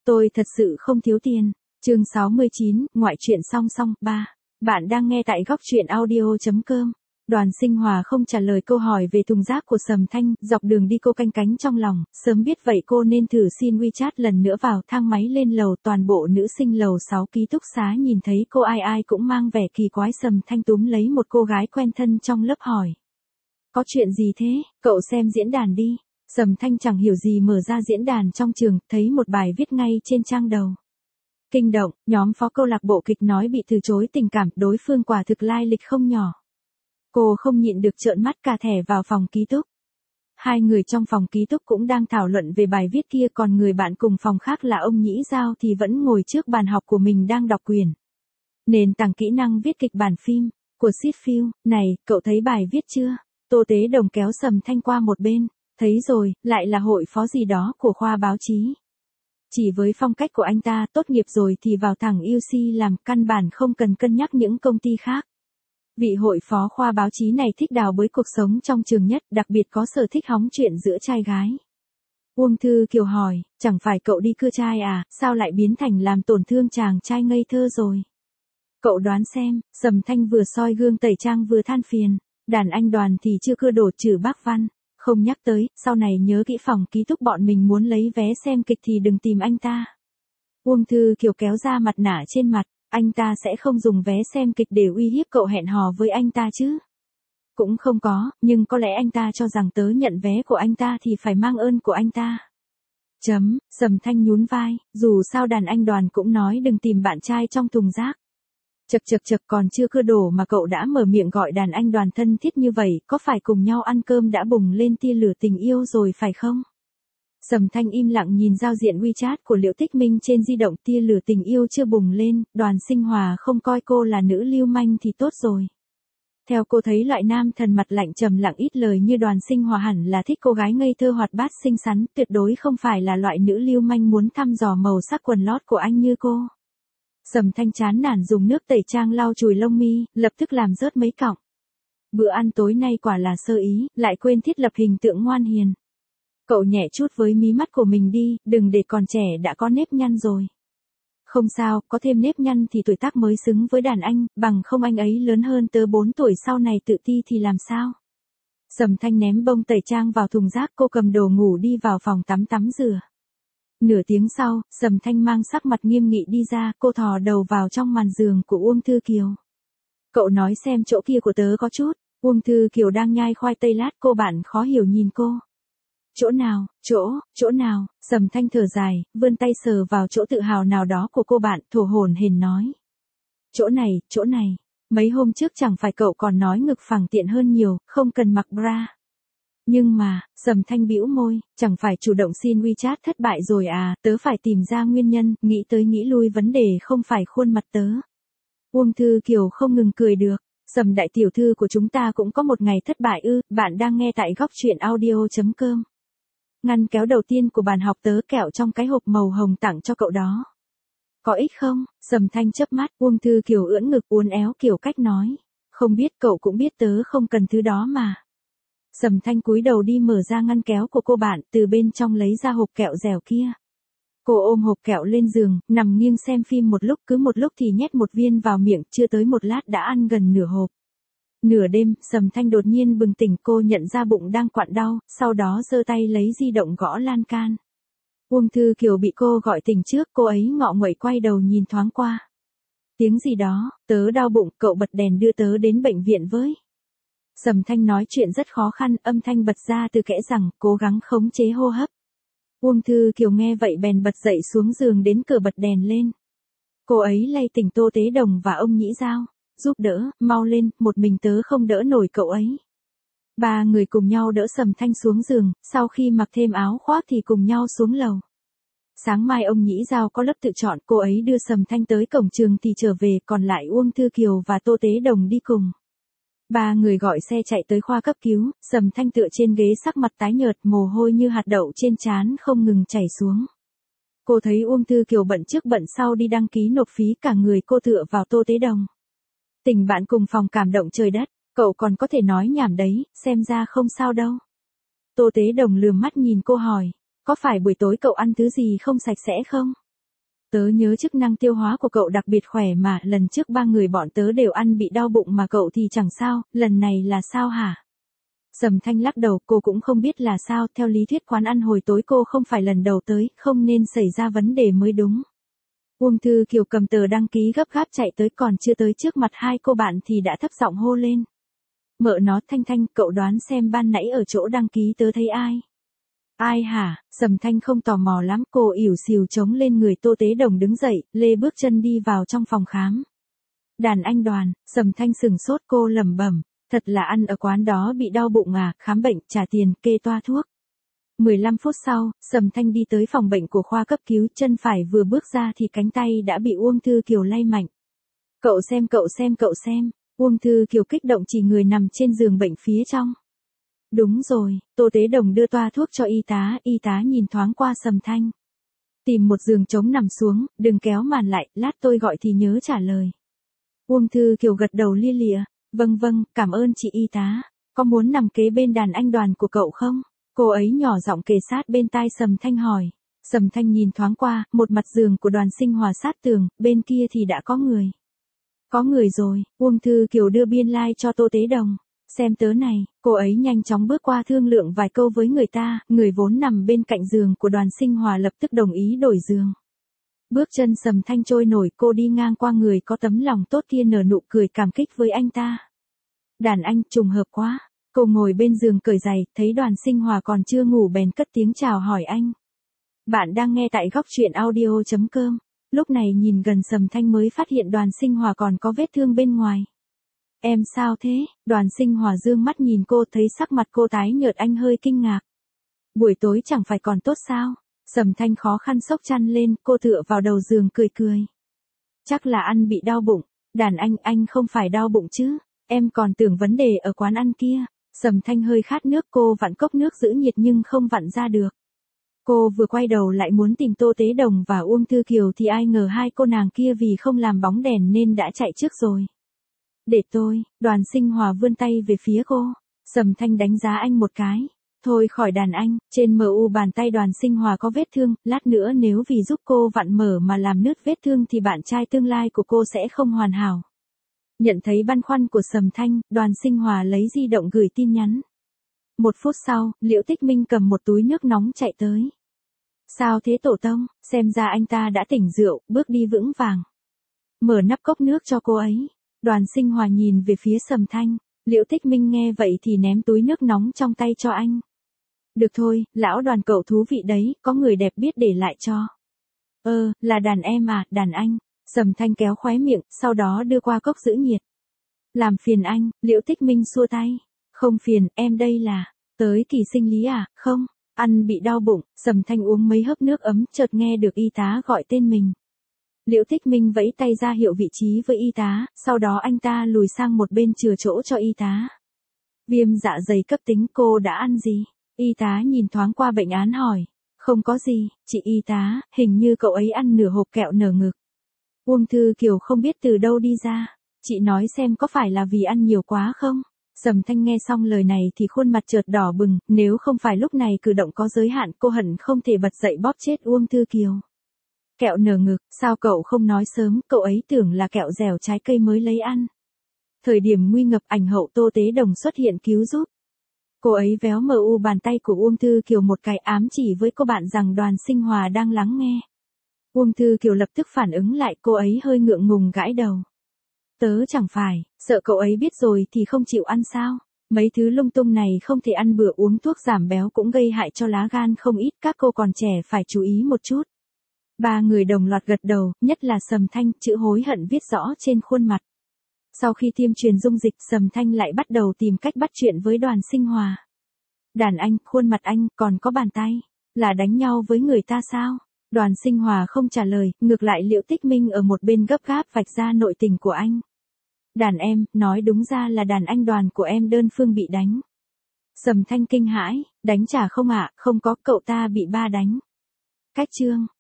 Tôi thật sự không thiếu tiền. Chương 69, ngoại truyện song song 3. Bạn đang nghe tại góc truyện audio.com. Đoàn Sinh Hòa không trả lời câu hỏi về thùng rác của Sầm Thanh, dọc đường đi cô canh cánh trong lòng, sớm biết vậy cô nên thử xin WeChat lần nữa. Vào thang máy lên lầu, toàn bộ nữ sinh lầu 6 ký túc xá nhìn thấy cô ai ai cũng mang vẻ kỳ quái. Sầm Thanh túm lấy một cô gái quen thân trong lớp hỏi. Có chuyện gì thế, cậu xem diễn đàn đi. Sầm Thanh chẳng hiểu gì mở ra diễn đàn trong trường, thấy một bài viết ngay trên trang đầu. Kinh động, nhóm phó câu lạc bộ kịch nói bị từ chối tình cảm, đối phương quả thực lai lịch không nhỏ. Cô không nhịn được trợn mắt cả thẻ vào phòng ký túc. Hai người trong phòng ký túc cũng đang thảo luận về bài viết kia, còn người bạn cùng phòng khác là ông Nhĩ Giao thì vẫn ngồi trước bàn học của mình đang đọc quyển Nền tảng kỹ năng viết kịch bản phim của Sitfield. Này, cậu thấy bài viết chưa? Tô Tế Đồng kéo Sầm Thanh qua một bên. Thấy rồi, lại là hội phó gì đó của khoa báo chí. Chỉ với phong cách của anh ta, tốt nghiệp rồi thì vào thẳng UC làm, căn bản không cần cân nhắc những công ty khác. Vị hội phó khoa báo chí này thích đào bới cuộc sống trong trường nhất, đặc biệt có sở thích hóng chuyện giữa trai gái. Uông Thư Kiều hỏi, chẳng phải cậu đi cưa trai à, sao lại biến thành làm tổn thương chàng trai ngây thơ rồi? Cậu đoán xem. Sầm Thanh vừa soi gương tẩy trang vừa than phiền. Đàn anh Đoàn thì chưa cưa đổ trừ bác Văn. Không nhắc tới, sau này nhớ kỹ phòng ký túc bọn mình muốn lấy vé xem kịch thì đừng tìm anh ta. Uông Thư Kiều kéo ra mặt nạ trên mặt, anh ta sẽ không dùng vé xem kịch để uy hiếp cậu hẹn hò với anh ta chứ. Cũng không có, nhưng có lẽ anh ta cho rằng tớ nhận vé của anh ta thì phải mang ơn của anh ta. Sầm Thanh nhún vai, dù sao đàn anh Đoàn cũng nói đừng tìm bạn trai trong thùng rác. Chật còn chưa cưa đổ mà cậu đã mở miệng gọi đàn anh Đoàn thân thiết như vậy, có phải cùng nhau ăn cơm đã bùng lên tia lửa tình yêu rồi phải không? Sầm Thanh im lặng nhìn giao diện WeChat của Liễu Tích Minh trên di động, tia lửa tình yêu chưa bùng lên, Đoàn Sinh Hòa không coi cô là nữ lưu manh thì tốt rồi. Theo cô thấy loại nam thần mặt lạnh trầm lặng ít lời như Đoàn Sinh Hòa hẳn là thích cô gái ngây thơ hoạt bát xinh xắn, tuyệt đối không phải là loại nữ lưu manh muốn thăm dò màu sắc quần lót của anh như cô. Sầm Thanh chán nản dùng nước tẩy trang lau chùi lông mi, lập tức làm rớt mấy cọng. Bữa ăn tối nay quả là sơ ý, lại quên thiết lập hình tượng ngoan hiền. Cậu nhẹ chút với mí mắt của mình đi, đừng để còn trẻ đã có nếp nhăn rồi. Không sao, có thêm nếp nhăn thì tuổi tác mới xứng với đàn anh, bằng không anh ấy lớn hơn tớ 4 tuổi sau này tự ti thì làm sao? Sầm Thanh ném bông tẩy trang vào thùng rác, cô cầm đồ ngủ đi vào phòng tắm rửa. Nửa tiếng sau, Sầm Thanh mang sắc mặt nghiêm nghị đi ra, cô thò đầu vào trong màn giường của Uông Thư Kiều. Cậu nói xem chỗ kia của tớ có chút. Uông Thư Kiều đang nhai khoai tây lát, cô bạn khó hiểu nhìn cô. Chỗ nào? Sầm Thanh thở dài, vươn tay sờ vào chỗ tự hào nào đó của cô bạn, thổ hổn hển nói. Chỗ này, mấy hôm trước chẳng phải cậu còn nói ngực phẳng tiện hơn nhiều, không cần mặc bra. Nhưng mà, Sầm Thanh bĩu môi, chẳng phải chủ động xin WeChat thất bại rồi à, tớ phải tìm ra nguyên nhân, nghĩ tới nghĩ lui vấn đề không phải khuôn mặt tớ. Uông Thư Kiều không ngừng cười được, Sầm đại tiểu thư của chúng ta cũng có một ngày thất bại ư? Bạn đang nghe tại góc truyện audio.com. Ngăn kéo đầu tiên của bàn học tớ kẹo trong cái hộp màu hồng tặng cho cậu đó. Có ích không? Sầm Thanh chớp mắt, Uông Thư Kiều ưỡn ngực uốn éo kiểu cách nói. Không biết, cậu cũng biết tớ không cần thứ đó mà. Sầm Thanh cúi đầu đi mở ra ngăn kéo của cô bạn, từ bên trong lấy ra hộp kẹo dẻo kia. Cô ôm hộp kẹo lên giường, nằm nghiêng xem phim một lúc, cứ một lúc thì nhét một viên vào miệng, chưa tới một lát đã ăn gần nửa hộp. Nửa đêm, Sầm Thanh đột nhiên bừng tỉnh, cô nhận ra bụng đang quặn đau, sau đó giơ tay lấy di động gõ lan can. Uông Thư Kiều bị cô gọi tỉnh trước, cô ấy ngọ nguậy quay đầu nhìn thoáng qua. Tiếng gì đó, tớ đau bụng, cậu bật đèn đưa tớ đến bệnh viện với. Sầm Thanh nói chuyện rất khó khăn, âm thanh bật ra từ kẽ răng, cố gắng khống chế hô hấp. Uông Thư Kiều nghe vậy bèn bật dậy xuống giường đến cửa bật đèn lên. Cô ấy lay tỉnh Tô Tế Đồng và ông Nhĩ Giao. Giúp đỡ, mau lên, một mình tớ không đỡ nổi cậu ấy. Ba người cùng nhau đỡ Sầm Thanh xuống giường, sau khi mặc thêm áo khoác thì cùng nhau xuống lầu. Sáng mai ông Nhĩ Giao có lớp tự chọn, cô ấy đưa Sầm Thanh tới cổng trường thì trở về, còn lại Uông Thư Kiều và Tô Tế Đồng đi cùng. Ba người gọi xe chạy tới khoa cấp cứu, Sầm Thanh tựa trên ghế sắc mặt tái nhợt, mồ hôi như hạt đậu trên trán không ngừng chảy xuống. Cô thấy Uông Thư Kiều bận trước bận sau đi đăng ký nộp phí, cả người cô tựa vào Tô Tế Đồng. Tình bạn cùng phòng cảm động trời đất, cậu còn có thể nói nhảm đấy, xem ra không sao đâu. Tô Tế Đồng lườm mắt nhìn cô hỏi, có phải buổi tối cậu ăn thứ gì không sạch sẽ không? Tớ nhớ chức năng tiêu hóa của cậu đặc biệt khỏe mà, lần trước 3 người bọn tớ đều ăn bị đau bụng mà cậu thì chẳng sao, lần này là sao hả? Sầm Thanh lắc đầu, cô cũng không biết là sao, theo lý thuyết quán ăn hồi tối cô không phải lần đầu tới, không nên xảy ra vấn đề mới đúng. Uông Thư Kiều cầm tờ đăng ký gấp gáp chạy tới, còn chưa tới trước mặt hai cô bạn thì đã thấp giọng hô lên. Mợ nó, Thanh Thanh, cậu đoán xem ban nãy ở chỗ đăng ký tớ thấy ai? Ai hả? Sầm Thanh không tò mò lắm, cô ỉu xìu chống lên người Tô Tế Đồng đứng dậy, lê bước chân đi vào trong phòng khám. Đàn anh Đoàn. Sầm Thanh sừng sốt, cô lẩm bẩm, thật là ăn ở quán đó bị đau bụng à, khám bệnh, trả tiền, kê toa thuốc. 15 phút sau, Sầm Thanh đi tới phòng bệnh của khoa cấp cứu, chân phải vừa bước ra thì cánh tay đã bị Uông Thư Kiều lay mạnh. Cậu xem, cậu xem, cậu xem. Uông Thư Kiều kích động chỉ người nằm trên giường bệnh phía trong. Đúng rồi, Tô Tế Đồng đưa toa thuốc cho y tá nhìn thoáng qua Sầm Thanh. Tìm một giường trống nằm xuống, đừng kéo màn lại, lát tôi gọi thì nhớ trả lời. Uông Thư Kiều gật đầu lia lịa, vâng, cảm ơn chị y tá, có muốn nằm kế bên đàn anh Đoàn của cậu không? Cô ấy nhỏ giọng kề sát bên tai Sầm Thanh hỏi. Sầm Thanh nhìn thoáng qua, một mặt giường của Đoàn Sinh Hòa sát tường, bên kia thì đã có người. Có người rồi, Uông Thư Kiều đưa biên lai cho Tô Tế Đồng. Xem tớ này, cô ấy nhanh chóng bước qua thương lượng vài câu với người ta, người vốn nằm bên cạnh giường của Đoàn Sinh Hòa lập tức đồng ý đổi giường. Bước chân Sầm Thanh trôi nổi, cô đi ngang qua người có tấm lòng tốt kia nở nụ cười cảm kích với anh ta. Đàn anh, trùng hợp quá. Cô ngồi bên giường cởi giày, thấy Đoàn Sinh Hòa còn chưa ngủ bèn cất tiếng chào hỏi anh. Bạn đang nghe tại góc truyện audio.com. Lúc này nhìn gần Sầm Thanh mới phát hiện Đoàn Sinh Hòa còn có vết thương bên ngoài. Em sao thế? Đoàn Sinh Hòa dương mắt nhìn cô, thấy sắc mặt cô tái nhợt, anh hơi kinh ngạc. Buổi tối chẳng phải còn tốt sao? Sầm Thanh khó khăn xốc chăn lên, cô tựa vào đầu giường cười cười. Chắc là ăn bị đau bụng. Đàn anh không phải đau bụng chứ? Em còn tưởng vấn đề ở quán ăn kia. Sầm Thanh hơi khát nước, cô vặn cốc nước giữ nhiệt nhưng không vặn ra được. Cô vừa quay đầu lại muốn tìm Tô Tế Đồng và Uông Thư Kiều thì ai ngờ hai cô nàng kia vì không làm bóng đèn nên đã chạy trước rồi. Để tôi, Đoàn Sinh Hòa vươn tay về phía cô. Sầm Thanh đánh giá anh một cái. Thôi khỏi đàn anh, trên mu bàn tay Đoàn Sinh Hòa có vết thương, lát nữa nếu vì giúp cô vặn mở mà làm nứt vết thương thì bạn trai tương lai của cô sẽ không hoàn hảo. Nhận thấy băn khoăn của Sầm Thanh, Đoàn Sinh Hòa lấy di động gửi tin nhắn. 1 phút sau, Liễu Tích Minh cầm một túi nước nóng chạy tới. Sao thế tổ tông, xem ra anh ta đã tỉnh rượu, bước đi vững vàng. Mở nắp cốc nước cho cô ấy. Đoàn Sinh Hòa nhìn về phía Sầm Thanh. Liễu Tích Minh nghe vậy thì ném túi nước nóng trong tay cho anh. Được thôi, lão Đoàn cậu thú vị đấy, có người đẹp biết để lại cho. Là đàn em à, đàn anh. Sầm Thanh kéo khóe miệng, sau đó đưa qua cốc giữ nhiệt. Làm phiền anh, Liễu Tích Minh xua tay. Không phiền, em đây là, tới kỳ sinh lý à, không, ăn bị đau bụng. Sầm Thanh uống mấy hớp nước ấm, chợt nghe được y tá gọi tên mình. Liễu Tích Minh vẫy tay ra hiệu vị trí với y tá, sau đó anh ta lùi sang một bên chừa chỗ cho y tá. Viêm dạ dày cấp tính, cô đã ăn gì? Y tá nhìn thoáng qua bệnh án hỏi. Không có gì, chị y tá, hình như cậu ấy ăn nửa hộp kẹo nở ngực. Uông Thư Kiều không biết từ đâu đi ra. Chị nói xem có phải là vì ăn nhiều quá không? Sầm Thanh nghe xong lời này thì khuôn mặt chợt đỏ bừng, nếu không phải lúc này cử động có giới hạn cô hận không thể bật dậy bóp chết Uông Thư Kiều. Kẹo nở ngực, sao cậu không nói sớm, cậu ấy tưởng là kẹo dẻo trái cây mới lấy ăn. Thời điểm nguy ngập, ảnh hậu Tô Tế Đồng xuất hiện cứu giúp. Cô ấy véo mu bàn tay của Uông Thư Kiều một cái, ám chỉ với cô bạn rằng Đoàn Sinh Hòa đang lắng nghe. Uông Thư Kiều lập tức phản ứng lại, cô ấy hơi ngượng ngùng gãi đầu. Tớ chẳng phải, sợ cậu ấy biết rồi thì không chịu ăn sao? Mấy thứ lung tung này không thể ăn bừa, uống thuốc giảm béo cũng gây hại cho lá gan không ít, các cô còn trẻ phải chú ý một chút. Ba người đồng loạt gật đầu, nhất là Sầm Thanh, chữ hối hận viết rõ trên khuôn mặt. Sau khi tiêm truyền dung dịch, Sầm Thanh lại bắt đầu tìm cách bắt chuyện với Đoàn Sinh Hòa. Đàn anh, khuôn mặt anh, còn có bàn tay, là đánh nhau với người ta sao? Đoàn Sinh Hòa không trả lời, ngược lại Liễu Tích Minh ở một bên gấp gáp vạch ra nội tình của anh. Đàn em, nói đúng ra là đàn anh Đoàn của em đơn phương bị đánh. Sầm Thanh kinh hãi, đánh trả không ạ, không có, cậu ta bị ba đánh. Cách chương.